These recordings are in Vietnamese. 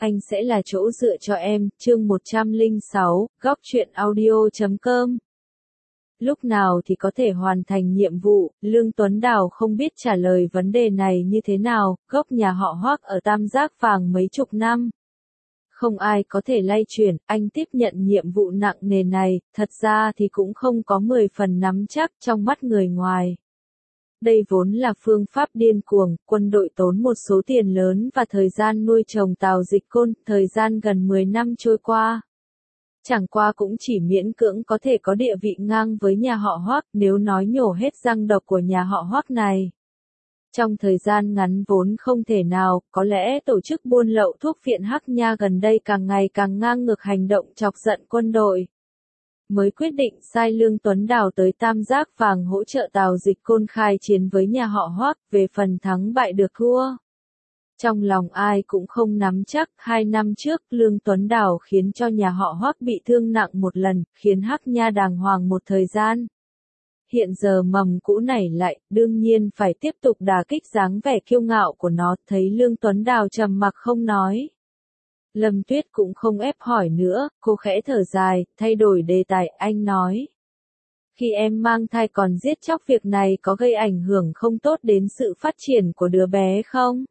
Anh sẽ là chỗ dựa cho em, chương 106, góc truyện audio.com. Lúc nào thì có thể hoàn thành nhiệm vụ, Lương Tuấn Đào không biết trả lời vấn đề này như thế nào, gốc nhà họ Hoắc ở Tam Giác Vàng mấy chục năm. Không ai có thể lay chuyển, anh tiếp nhận nhiệm vụ nặng nề này, thật ra thì cũng không có 10 phần nắm chắc trong mắt người ngoài. Đây vốn là phương pháp điên cuồng, quân đội tốn một số tiền lớn và thời gian nuôi trồng Tào Dịch Côn, thời gian gần 10 năm trôi qua. Chẳng qua cũng chỉ miễn cưỡng có thể có địa vị ngang với nhà họ Hoắc, nếu nói nhổ hết răng độc của nhà họ Hoắc này. Trong thời gian ngắn vốn không thể nào, có lẽ tổ chức buôn lậu thuốc viện Hắc Nha gần đây càng ngày càng ngang ngược hành động chọc giận quân đội. Mới quyết định sai Lương Tuấn Đào tới Tam Giác Vàng hỗ trợ Tào Dịch Côn khai chiến với nhà họ Hoắc, về phần thắng bại được thua. Trong lòng ai cũng không nắm chắc, 2 năm trước Lương Tuấn Đào khiến cho nhà họ Hoắc bị thương nặng một lần, khiến Hắc Nha đàng hoàng một thời gian. Hiện giờ mầm cũ nảy lại, đương nhiên phải tiếp tục đả kích dáng vẻ kiêu ngạo của nó, thấy Lương Tuấn Đào trầm mặc không nói. Lâm Tuyết cũng không ép hỏi nữa, cô khẽ thở dài, thay đổi đề tài, anh nói. Khi em mang thai còn giết chóc việc này có gây ảnh hưởng không tốt đến sự phát triển của đứa bé không?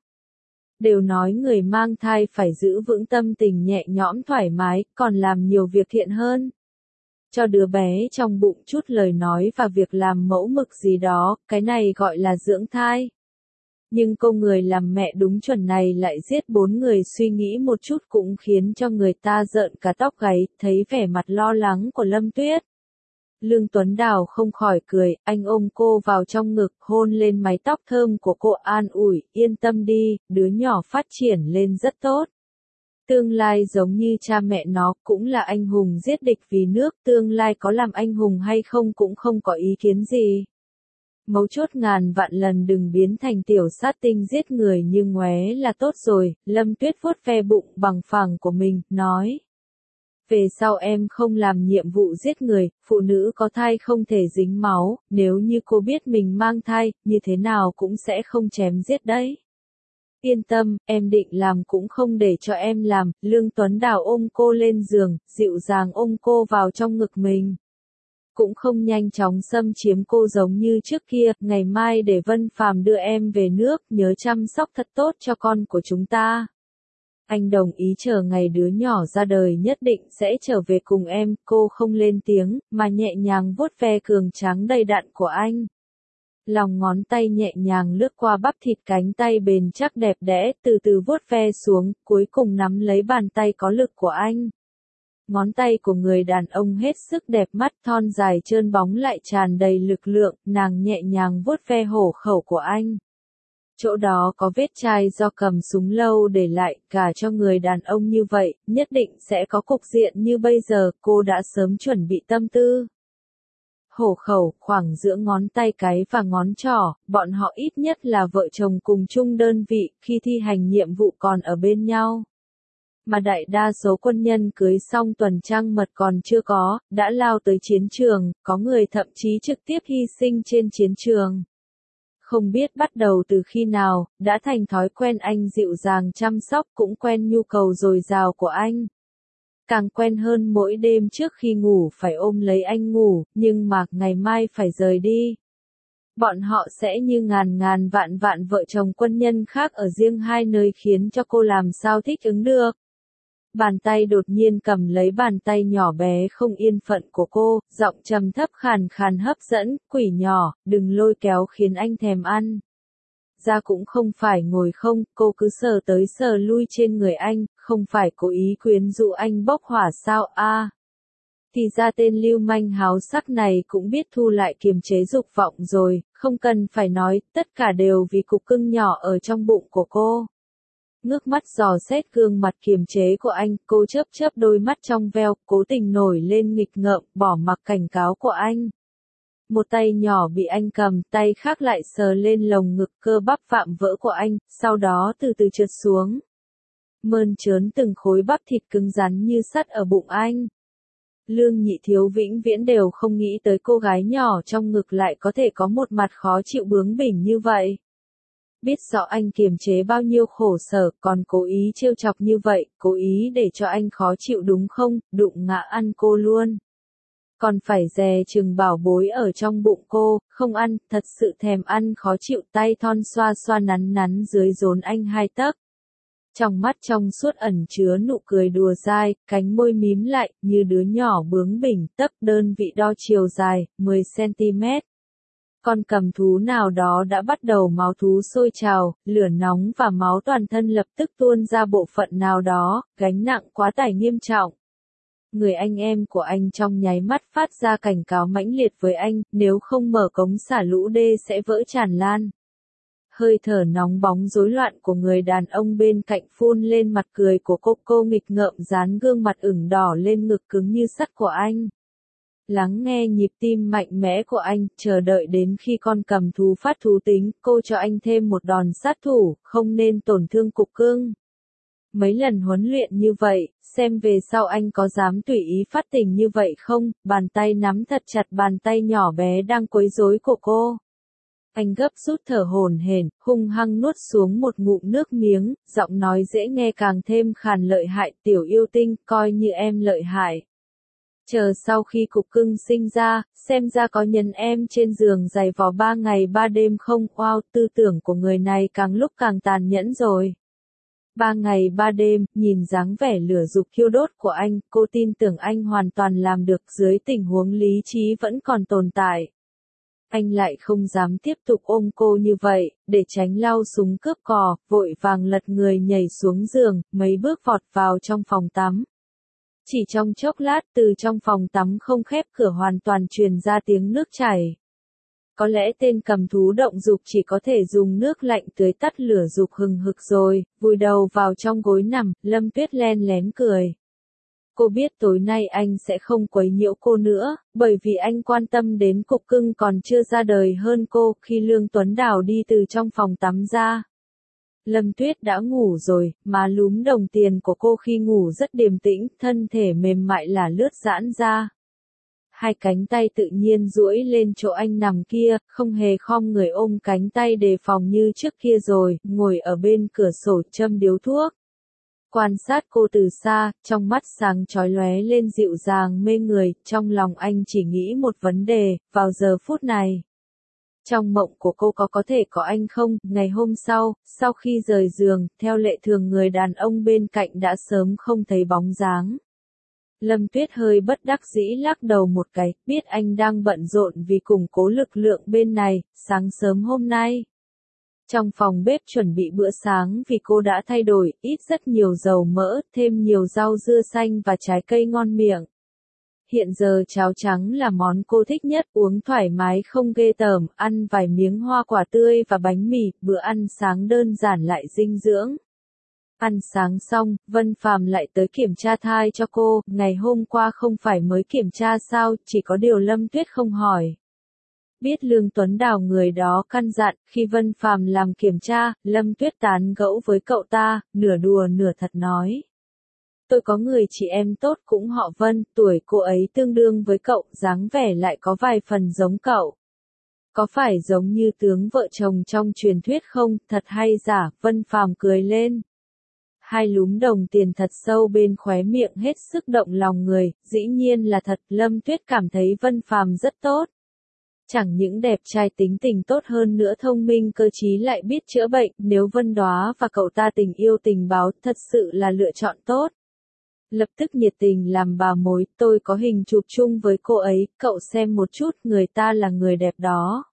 Đều nói người mang thai phải giữ vững tâm tình nhẹ nhõm thoải mái, còn làm nhiều việc thiện hơn. Cho đứa bé trong bụng chút lời nói và việc làm mẫu mực gì đó, cái này gọi là dưỡng thai. Nhưng cô người làm mẹ đúng chuẩn này lại giết 4 người, suy nghĩ một chút cũng khiến cho người ta rợn cả tóc gáy, thấy vẻ mặt lo lắng của Lâm Tuyết. Lương Tuấn Đào không khỏi cười, anh ôm cô vào trong ngực, hôn lên mái tóc thơm của cô, an ủi, yên tâm đi, đứa nhỏ phát triển lên rất tốt. Tương lai giống như cha mẹ nó, cũng là anh hùng giết địch vì nước, tương lai có làm anh hùng hay không cũng không có ý kiến gì. Mấu chốt ngàn vạn lần đừng biến thành tiểu sát tinh giết người như ngoé là tốt rồi. Lâm Tuyết vuốt ve bụng bằng phẳng của mình, nói. Về sau em không làm nhiệm vụ giết người, phụ nữ có thai không thể dính máu, nếu như cô biết mình mang thai, như thế nào cũng sẽ không chém giết đấy. Yên tâm, em định làm cũng không để cho em làm. Lương Tuấn Đào ôm cô lên giường, dịu dàng ôm cô vào trong ngực mình. Cũng không nhanh chóng xâm chiếm cô giống như trước kia, ngày mai để Vân Phàm đưa em về nước, nhớ chăm sóc thật tốt cho con của chúng ta. Anh đồng ý chờ ngày đứa nhỏ ra đời nhất định sẽ trở về cùng em, cô không lên tiếng, mà nhẹ nhàng vuốt ve cường tráng đầy đặn của anh. Lòng ngón tay nhẹ nhàng lướt qua bắp thịt cánh tay bền chắc đẹp đẽ, từ từ vuốt ve xuống, cuối cùng nắm lấy bàn tay có lực của anh. Ngón tay của người đàn ông hết sức đẹp mắt, thon dài trơn bóng lại tràn đầy lực lượng, nàng nhẹ nhàng vuốt ve hổ khẩu của anh. Chỗ đó có vết chai do cầm súng lâu để lại, cả cho người đàn ông như vậy, nhất định sẽ có cục diện như bây giờ, cô đã sớm chuẩn bị tâm tư. Hổ khẩu, khoảng giữa ngón tay cái và ngón trỏ, bọn họ ít nhất là vợ chồng cùng chung đơn vị, khi thi hành nhiệm vụ còn ở bên nhau. Mà đại đa số quân nhân cưới xong tuần trăng mật còn chưa có, đã lao tới chiến trường, có người thậm chí trực tiếp hy sinh trên chiến trường. Không biết bắt đầu từ khi nào, đã thành thói quen anh dịu dàng chăm sóc, cũng quen nhu cầu dồi dào của anh. Càng quen hơn mỗi đêm trước khi ngủ phải ôm lấy anh ngủ, nhưng mà ngày mai phải rời đi. Bọn họ sẽ như ngàn ngàn vạn vạn vợ chồng quân nhân khác ở riêng hai nơi, khiến cho cô làm sao thích ứng được. Bàn tay đột nhiên cầm lấy bàn tay nhỏ bé không yên phận của cô, giọng trầm thấp khàn khàn hấp dẫn, quỷ nhỏ, đừng lôi kéo khiến anh thèm ăn. Ra cũng không phải ngồi không, cô cứ sờ tới sờ lui trên người anh, không phải cố ý quyến rũ anh bốc hỏa sao a? Thì ra tên lưu manh háo sắc này cũng biết thu lại kiềm chế dục vọng rồi, không cần phải nói, tất cả đều vì cục cưng nhỏ ở trong bụng của cô. Ngước mắt dò xét gương mặt kiềm chế của anh, cô chớp chớp đôi mắt trong veo, cố tình nổi lên nghịch ngợm, bỏ mặc cảnh cáo của anh. Một tay nhỏ bị anh cầm, tay khác lại sờ lên lồng ngực cơ bắp vạm vỡ của anh, sau đó từ từ trượt xuống. Mơn trớn từng khối bắp thịt cứng rắn như sắt ở bụng anh. Lương Nhị Thiếu vĩnh viễn đều không nghĩ tới cô gái nhỏ trong ngực lại có thể có một mặt khó chịu bướng bỉnh như vậy. Biết rõ anh kiềm chế bao nhiêu khổ sở, còn cố ý trêu chọc như vậy, cố ý để cho anh khó chịu đúng không, đụng ngã ăn cô luôn. Còn phải dè chừng bảo bối ở trong bụng cô, không ăn, thật sự thèm ăn khó chịu, tay thon xoa xoa nắn nắn dưới rốn anh 2 tấc. Trong mắt trong suốt ẩn chứa nụ cười đùa dai, cánh môi mím lại, như đứa nhỏ bướng bỉnh, tấc đơn vị đo chiều dài, 10 cm. Con cầm thú nào đó đã bắt đầu máu thú sôi trào, lửa nóng và máu toàn thân lập tức tuôn ra bộ phận nào đó, gánh nặng quá tải nghiêm trọng. Người anh em của anh trong nháy mắt phát ra cảnh cáo mãnh liệt với anh, nếu không mở cống xả lũ đê sẽ vỡ tràn lan. Hơi thở nóng bóng rối loạn của người đàn ông bên cạnh phun lên mặt cười của cô nghịch ngợm dán gương mặt ửng đỏ lên ngực cứng như sắt của anh. Lắng nghe nhịp tim mạnh mẽ của anh, chờ đợi đến khi con cầm thú phát thú tính, cô cho anh thêm một đòn sát thủ, không nên tổn thương cục cưng. Mấy lần huấn luyện như vậy, xem về sau anh có dám tùy ý phát tình như vậy không, bàn tay nắm thật chặt bàn tay nhỏ bé đang quấy rối của cô. Anh gấp rút thở hổn hển, hung hăng nuốt xuống một ngụm nước miếng, giọng nói dễ nghe càng thêm khàn lợi hại, tiểu yêu tinh, coi như em lợi hại. Chờ sau khi cục cưng sinh ra, xem ra có nhân em trên giường giày vò 3 ngày 3 đêm không, wow, tư tưởng của người này càng lúc càng tàn nhẫn rồi. 3 ngày 3 đêm, nhìn dáng vẻ lửa dục thiêu đốt của anh, cô tin tưởng anh hoàn toàn làm được dưới tình huống lý trí vẫn còn tồn tại. Anh lại không dám tiếp tục ôm cô như vậy, để tránh lao súng cướp cò, vội vàng lật người nhảy xuống giường, mấy bước vọt vào trong phòng tắm. Chỉ trong chốc lát từ trong phòng tắm không khép cửa hoàn toàn truyền ra tiếng nước chảy. Có lẽ tên cầm thú động dục chỉ có thể dùng nước lạnh tưới tắt lửa dục hừng hực rồi, vùi đầu vào trong gối nằm, Lâm Tuyết len lén cười. Cô biết tối nay anh sẽ không quấy nhiễu cô nữa, bởi vì anh quan tâm đến cục cưng còn chưa ra đời hơn cô. Khi Lương Tuấn Đào đi từ trong phòng tắm ra, Lâm Tuyết đã ngủ rồi, má lúm đồng tiền của cô khi ngủ rất điềm tĩnh, thân thể mềm mại là lướt giãn ra. Hai cánh tay tự nhiên duỗi lên chỗ anh nằm kia, không hề khom người ôm cánh tay đề phòng như trước kia rồi, ngồi ở bên cửa sổ châm điếu thuốc. Quan sát cô từ xa, trong mắt sáng chói lóe lên dịu dàng mê người, trong lòng anh chỉ nghĩ một vấn đề, vào giờ phút này. Trong mộng của cô có thể có anh không? Ngày hôm sau khi rời giường, theo lệ thường người đàn ông bên cạnh đã sớm không thấy bóng dáng. Lâm Tuyết hơi bất đắc dĩ lắc đầu một cái, biết anh đang bận rộn vì củng cố lực lượng bên này, sáng sớm hôm nay. Trong phòng bếp chuẩn bị bữa sáng vì cô đã thay đổi, ít rất nhiều dầu mỡ, thêm nhiều rau dưa xanh và trái cây ngon miệng. Hiện giờ cháo trắng là món cô thích nhất, uống thoải mái không ghê tởm, ăn vài miếng hoa quả tươi và bánh mì, bữa ăn sáng đơn giản lại dinh dưỡng. Ăn sáng xong, Vân Phàm lại tới kiểm tra thai cho cô, ngày hôm qua không phải mới kiểm tra sao, chỉ có điều Lâm Tuyết không hỏi. Biết Lương Tuấn Đào người đó căn dặn, khi Vân Phàm làm kiểm tra, Lâm Tuyết tán gẫu với cậu ta, nửa đùa nửa thật nói. Tôi có người chị em tốt cũng họ Vân, tuổi cô ấy tương đương với cậu, dáng vẻ lại có vài phần giống cậu. Có phải giống như tướng vợ chồng trong truyền thuyết không, thật hay giả, Vân Phàm cười lên. Hai lúm đồng tiền thật sâu bên khóe miệng hết sức động lòng người, dĩ nhiên là thật, Lâm Tuyết cảm thấy Vân Phàm rất tốt. Chẳng những đẹp trai tính tình tốt hơn nữa thông minh cơ trí lại biết chữa bệnh, nếu Vân Đóa và cậu ta tình yêu tình báo thật sự là lựa chọn tốt. Lập tức nhiệt tình làm bà mối, tôi có hình chụp chung với cô ấy, cậu xem một chút, người ta là người đẹp đó.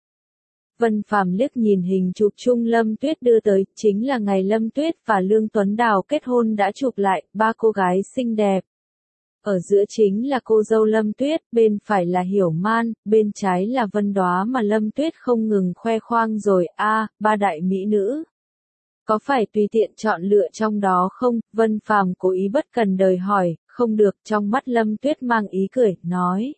Vân Phàm liếc nhìn hình chụp chung Lâm Tuyết đưa tới, chính là ngày Lâm Tuyết và Lương Tuấn Đào kết hôn đã chụp lại, ba cô gái xinh đẹp. Ở giữa chính là cô dâu Lâm Tuyết, bên phải là Hiểu Man, bên trái là Vân Đóa mà Lâm Tuyết không ngừng khoe khoang rồi, ba đại mỹ nữ. Có phải tùy tiện chọn lựa trong đó không? Vân Phàm cố ý bất cần đời hỏi, không được, trong mắt Lâm Tuyết mang ý cười, nói.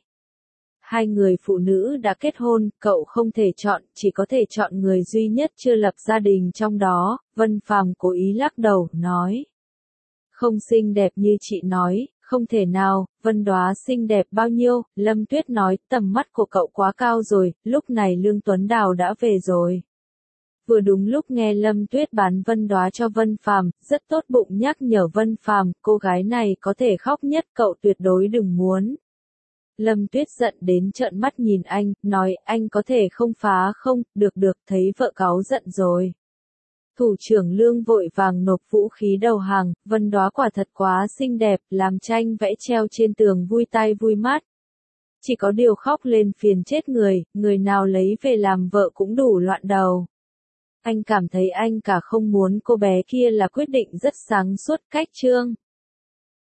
Hai người phụ nữ đã kết hôn, cậu không thể chọn, chỉ có thể chọn người duy nhất chưa lập gia đình trong đó, Vân Phàm cố ý lắc đầu, nói. Không xinh đẹp như chị nói, không thể nào, Vân Đóa xinh đẹp bao nhiêu, Lâm Tuyết nói, tầm mắt của cậu quá cao rồi, lúc này Lương Tuấn Đào đã về rồi. Vừa đúng lúc nghe Lâm Tuyết bán Vân Đóa cho Vân Phàm, rất tốt bụng nhắc nhở Vân Phàm, cô gái này có thể khóc nhất, cậu tuyệt đối đừng muốn. Lâm Tuyết giận đến trợn mắt nhìn anh, nói anh có thể không phá không, được, thấy vợ cáu giận rồi. Thủ trưởng Lương vội vàng nộp vũ khí đầu hàng, Vân Đóa quả thật quá xinh đẹp, làm tranh vẽ treo trên tường vui tai vui mắt. Chỉ có điều khóc lên phiền chết người nào lấy về làm vợ cũng đủ loạn đầu. Anh cảm thấy anh cả không muốn cô bé kia là quyết định rất sáng suốt cách Trương.